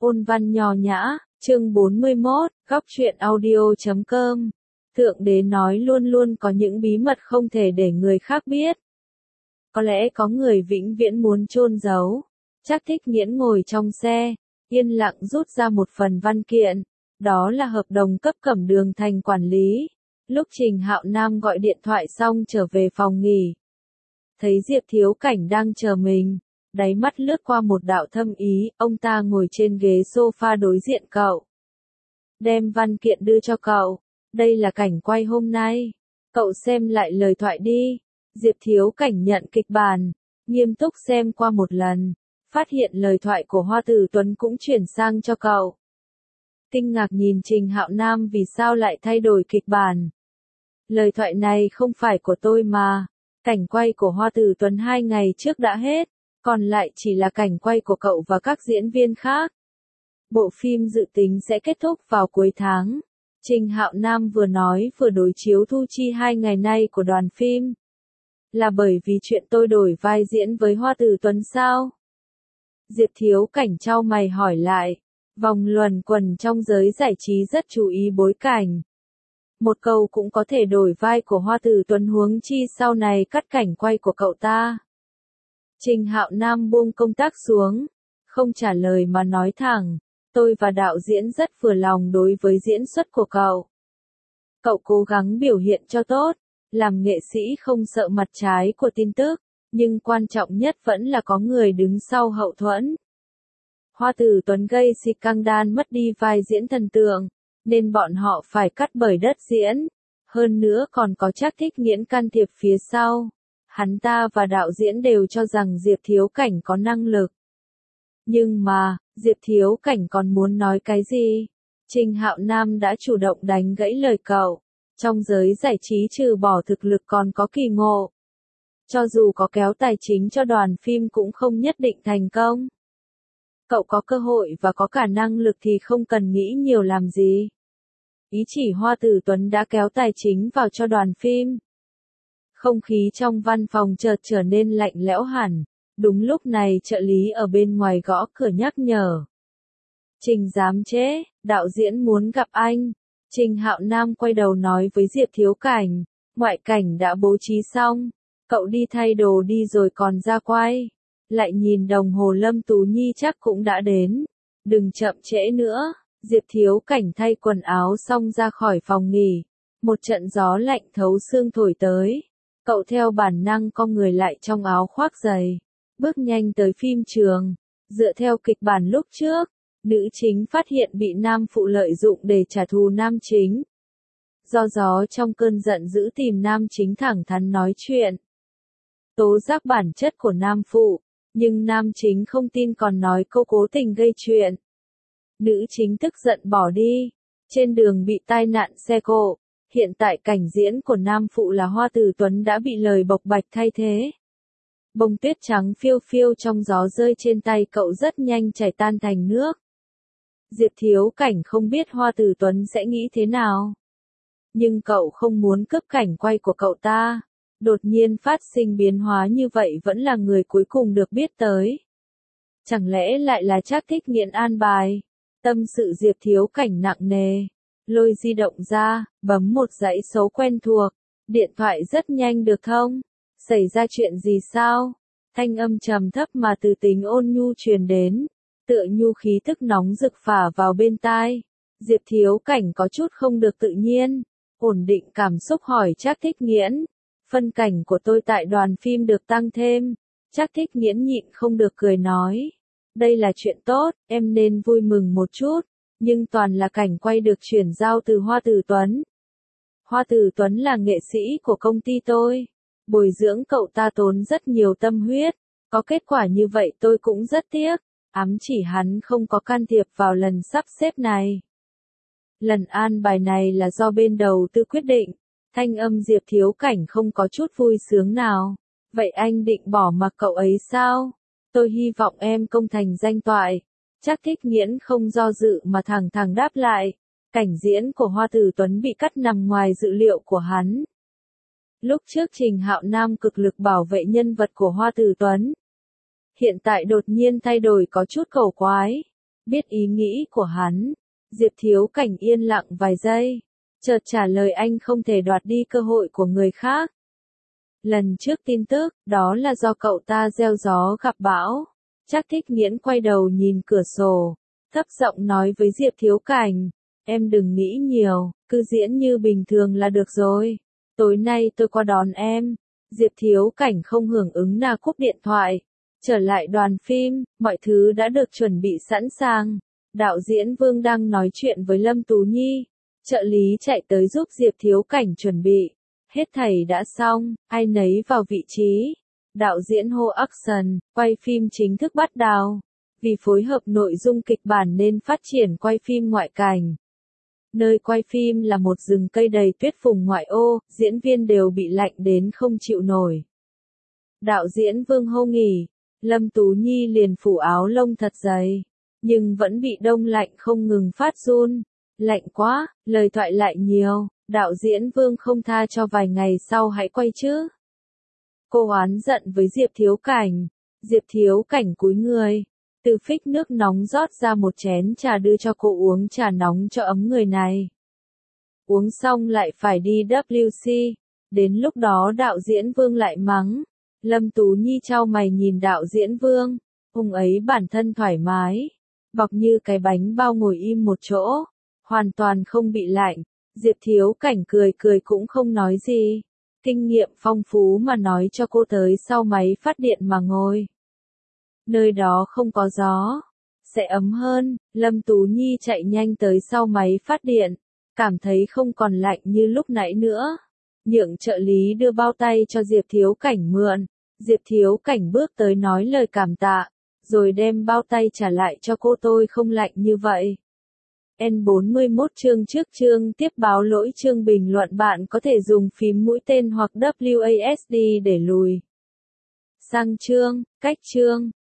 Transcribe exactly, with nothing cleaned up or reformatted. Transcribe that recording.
Ôn văn nho nhã, chương bốn mươi mốt, góc truyện audio chấm com. Thượng đế nói luôn luôn có những bí mật không thể để người khác biết. Có lẽ có người vĩnh viễn muốn chôn giấu. Trác Thích Nghiễn ngồi trong xe, yên lặng rút ra một phần văn kiện. Đó là hợp đồng cấp Cẩm Đường Thành quản lý. Lúc Trình Hạo Nam gọi điện thoại xong trở về phòng nghỉ. Thấy Diệp Thiếu Cảnh đang chờ mình. Đáy mắt lướt qua một đạo thâm ý, ông ta ngồi trên ghế sofa đối diện cậu. Đem văn kiện đưa cho cậu. Đây là cảnh quay hôm nay. Cậu xem lại lời thoại đi. Diệp Thiếu Cảnh nhận kịch bản. Nghiêm túc xem qua một lần. Phát hiện lời thoại của Hoa Tử Tuấn cũng chuyển sang cho cậu. Kinh ngạc nhìn Trình Hạo Nam vì sao lại thay đổi kịch bản. Lời thoại này không phải của tôi mà. Cảnh quay của Hoa Tử Tuấn hai ngày trước đã hết. Còn lại chỉ là cảnh quay của cậu và các diễn viên khác. Bộ phim dự tính sẽ kết thúc vào cuối tháng. Trình Hạo Nam vừa nói vừa đối chiếu thu chi hai ngày nay của đoàn phim. Là bởi vì chuyện tôi đổi vai diễn với Hoa Tử Tuấn sao? Diệp Thiếu Cảnh chau mày hỏi lại. Vòng luẩn quẩn trong giới giải trí rất chú ý bối cảnh. Một câu cũng có thể đổi vai của Hoa Tử Tuấn, huống chi sau này cắt cảnh quay của cậu ta. Trình Hạo Nam buông công tác xuống, không trả lời mà nói thẳng, tôi và đạo diễn rất vừa lòng đối với diễn xuất của cậu. Cậu cố gắng biểu hiện cho tốt, làm nghệ sĩ không sợ mặt trái của tin tức, nhưng quan trọng nhất vẫn là có người đứng sau hậu thuẫn. Hoa Tử Tuấn gây scandal mất đi vai diễn thần tượng, nên bọn họ phải cắt bởi đất diễn, hơn nữa còn có Trác Thích Nghiễn can thiệp phía sau. Hắn ta và đạo diễn đều cho rằng Diệp Thiếu Cảnh có năng lực. Nhưng mà, Diệp Thiếu Cảnh còn muốn nói cái gì? Trình Hạo Nam đã chủ động đánh gãy lời cậu. Trong giới giải trí trừ bỏ thực lực còn có kỳ ngộ. Cho dù có kéo tài chính cho đoàn phim cũng không nhất định thành công. Cậu có cơ hội và có cả năng lực thì không cần nghĩ nhiều làm gì. Ý chỉ Hoa Tử Tuấn đã kéo tài chính vào cho đoàn phim. Không khí trong văn phòng chợt trở nên lạnh lẽo hẳn. Đúng lúc này trợ lý ở bên ngoài gõ cửa nhắc nhở. Trình giám chế, đạo diễn muốn gặp anh. Trình Hạo Nam quay đầu nói với Diệp Thiếu Cảnh. Ngoại cảnh đã bố trí xong. Cậu đi thay đồ đi rồi còn ra quay. Lại nhìn đồng hồ Lâm Tú Nhi chắc cũng đã đến. Đừng chậm trễ nữa. Diệp Thiếu Cảnh thay quần áo xong ra khỏi phòng nghỉ. Một trận gió lạnh thấu xương thổi tới. Cậu theo bản năng cong người lại trong áo khoác dày, bước nhanh tới phim trường. Dựa theo kịch bản lúc trước, nữ chính phát hiện bị nam phụ lợi dụng để trả thù nam chính. Do gió trong cơn giận dữ tìm nam chính thẳng thắn nói chuyện. Tố giác bản chất của nam phụ, nhưng nam chính không tin còn nói cô cố tình gây chuyện. Nữ chính tức giận bỏ đi, trên đường bị tai nạn xe cộ. Hiện tại cảnh diễn của nam phụ là Hoa Tử Tuấn đã bị lời bộc bạch thay thế. Bông tuyết trắng phiêu phiêu trong gió rơi trên tay cậu rất nhanh chảy tan thành nước. Diệp Thiếu Cảnh không biết Hoa Tử Tuấn sẽ nghĩ thế nào. Nhưng cậu không muốn cướp cảnh quay của cậu ta. Đột nhiên phát sinh biến hóa như vậy vẫn là người cuối cùng được biết tới. Chẳng lẽ lại là Trác Thích Nghiễn an bài? Tâm sự Diệp Thiếu Cảnh nặng nề. Lôi di động ra, bấm một dãy số quen thuộc. Điện thoại rất nhanh được thông. Xảy ra chuyện gì sao? Thanh âm trầm thấp mà từ tính ôn nhu truyền đến. Tựa nhu khí tức nóng rực phả vào bên tai. Diệp Thiếu Cảnh có chút không được tự nhiên. Ổn định cảm xúc hỏi Trác Thích Nghiễn. Phân cảnh của tôi tại đoàn phim được tăng thêm. Trác Thích Nghiễn nhịn không được cười nói. Đây là chuyện tốt, em nên vui mừng một chút. Nhưng toàn là cảnh quay được chuyển giao từ Hoa Tử Tuấn. Hoa Tử Tuấn là nghệ sĩ của công ty tôi. Bồi dưỡng cậu ta tốn rất nhiều tâm huyết. Có kết quả như vậy tôi cũng rất tiếc. Ám chỉ hắn không có can thiệp vào lần sắp xếp này. Lần an bài này là do bên đầu tư quyết định. Thanh âm Diệp Thiếu Cảnh không có chút vui sướng nào. Vậy anh định bỏ mặc cậu ấy sao? Tôi hy vọng em công thành danh toại. Trác Thích Nghiễn không do dự mà thẳng thắn đáp lại. Cảnh diễn của Hoa Tử Tuấn bị cắt nằm ngoài dự liệu của hắn. Lúc trước Trình Hạo Nam cực lực bảo vệ nhân vật của Hoa Tử Tuấn. Hiện tại đột nhiên thay đổi có chút cầu quái. Biết ý nghĩ của hắn, Diệp Thiếu Cảnh yên lặng vài giây, chợt trả lời anh không thể đoạt đi cơ hội của người khác. Lần trước tin tức, đó là do cậu ta gieo gió gặp bão. Trác Thích Nghiễn quay đầu nhìn cửa sổ, thấp giọng nói với Diệp Thiếu Cảnh, em đừng nghĩ nhiều, cứ diễn như bình thường là được rồi. Tối nay tôi qua đón em. Diệp Thiếu Cảnh không hưởng ứng nào cúp điện thoại. Trở lại đoàn phim, mọi thứ đã được chuẩn bị sẵn sàng. Đạo diễn Vương đang nói chuyện với Lâm Tú Nhi. Trợ lý chạy tới giúp Diệp Thiếu Cảnh chuẩn bị. Hết thảy đã xong, ai nấy vào vị trí. Đạo diễn hô action, quay phim chính thức bắt đầu. Vì phối hợp nội dung kịch bản nên phát triển quay phim ngoại cảnh. Nơi quay phim là một rừng cây đầy tuyết vùng ngoại ô, diễn viên đều bị lạnh đến không chịu nổi. Đạo diễn Vương hô nghỉ, Lâm Tú Nhi liền phủ áo lông thật dày, nhưng vẫn bị đông lạnh không ngừng phát run. Lạnh quá, lời thoại lại nhiều, đạo diễn Vương không tha cho vài ngày sau hãy quay chứ. Cô oán giận với Diệp Thiếu Cảnh, Diệp Thiếu Cảnh cúi người, từ phích nước nóng rót ra một chén trà đưa cho cô uống trà nóng cho ấm người này. Uống xong lại phải đi W C, đến lúc đó đạo diễn Vương lại mắng. Lâm Tú Nhi chau mày nhìn đạo diễn Vương, ông ấy bản thân thoải mái, bọc như cái bánh bao ngồi im một chỗ, hoàn toàn không bị lạnh. Diệp Thiếu Cảnh cười cười cũng không nói gì, kinh nghiệm phong phú mà nói cho cô tới sau máy phát điện mà ngồi. Nơi đó không có gió, sẽ ấm hơn. Lâm Tú Nhi chạy nhanh tới sau máy phát điện, cảm thấy không còn lạnh như lúc nãy nữa. Nhượng trợ lý đưa bao tay cho Diệp Thiếu Cảnh mượn. Diệp Thiếu Cảnh bước tới nói lời cảm tạ, rồi đem bao tay trả lại cho cô. Tôi không lạnh như vậy. N bốn mươi mốt chương trước chương tiếp báo lỗi chương bình luận. Bạn có thể dùng phím mũi tên hoặc W A S D để lùi sang chương, cách chương.